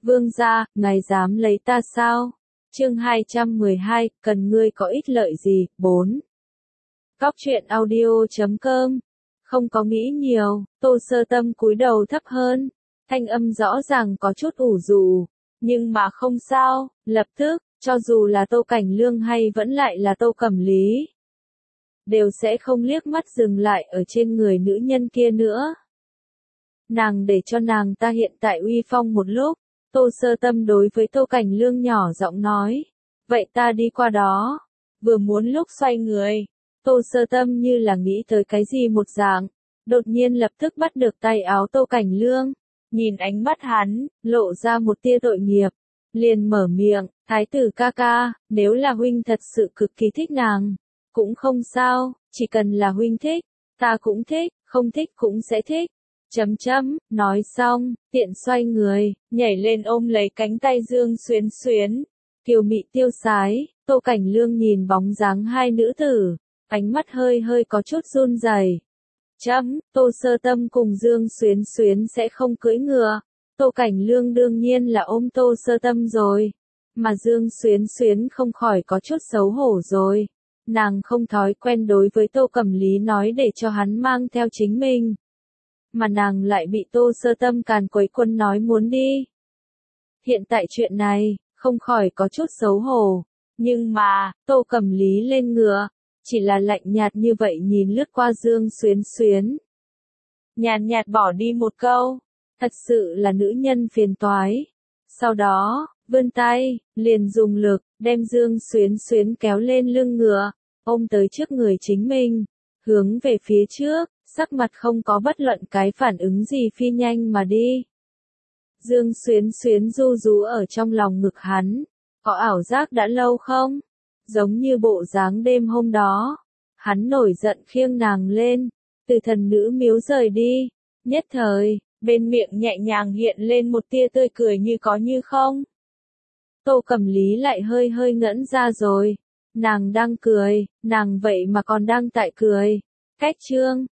Vương gia, ngài dám lấy ta sao? Chương 212, cần ngươi có ích lợi gì? 4. Cóc truyện audio.com. Không có nghĩ nhiều, Tô Sơ Tâm cúi đầu thấp hơn, thanh âm rõ ràng có chút ủ rũ, nhưng mà không sao, lập tức, cho dù là Tô Cảnh Lương hay vẫn lại là Tô Cẩm Lý, đều sẽ không liếc mắt dừng lại ở trên người nữ nhân kia nữa. Nàng để cho nàng ta hiện tại uy phong một lúc, Tô Sơ Tâm đối với Tô Cảnh Lương nhỏ giọng nói, vậy ta đi qua đó. Vừa muốn lúc xoay người, Tô Sơ Tâm như là nghĩ tới cái gì một dạng, đột nhiên lập tức bắt được tay áo Tô Cảnh Lương, nhìn ánh mắt hắn, lộ ra một tia tội nghiệp, liền mở miệng, thái tử ca ca, nếu là huynh thật sự cực kỳ thích nàng, cũng không sao, chỉ cần là huynh thích, ta cũng thích, không thích cũng sẽ thích. Nói xong, tiện xoay người, nhảy lên ôm lấy cánh tay Dương Xuyến Xuyến, kiều mị tiêu sái. Tô Cảnh Lương nhìn bóng dáng hai nữ tử, ánh mắt hơi hơi có chút run rẩy. Tô Sơ Tâm cùng Dương Xuyến Xuyến sẽ không cưỡi ngựa. Tô Cảnh Lương đương nhiên là ôm Tô Sơ Tâm rồi, mà Dương Xuyến Xuyến không khỏi có chút xấu hổ rồi. Nàng không thói quen đối với Tô Cẩm Lý nói để cho hắn mang theo chính mình, mà nàng lại bị Tô Sơ Tâm càn quấy quân nói muốn đi. Hiện tại chuyện này, không khỏi có chút xấu hổ, nhưng mà, Tô Cẩm Lý lên ngựa, chỉ là lạnh nhạt như vậy nhìn lướt qua Dương Xuyến Xuyến. Nhàn nhạt bỏ đi một câu, thật sự là nữ nhân phiền toái. Sau đó, vươn tay, liền dùng lực, đem Dương Xuyến Xuyến kéo lên lưng ngựa, ôm tới trước người chính mình, hướng về phía trước, sắc mặt không có bất luận cái phản ứng gì phi nhanh mà đi. Dương Xuyến Xuyến ru rú ở trong lòng ngực hắn, có ảo giác đã lâu không? Giống như bộ dáng đêm hôm đó, hắn nổi giận khiêng nàng lên, từ thần nữ miếu rời đi, nhất thời, bên miệng nhẹ nhàng hiện lên một tia tươi cười như có như không. Tô Cẩm Lý lại hơi hơi ngẩn ra rồi, nàng đang cười, nàng vậy mà còn đang tại cười. Cách chương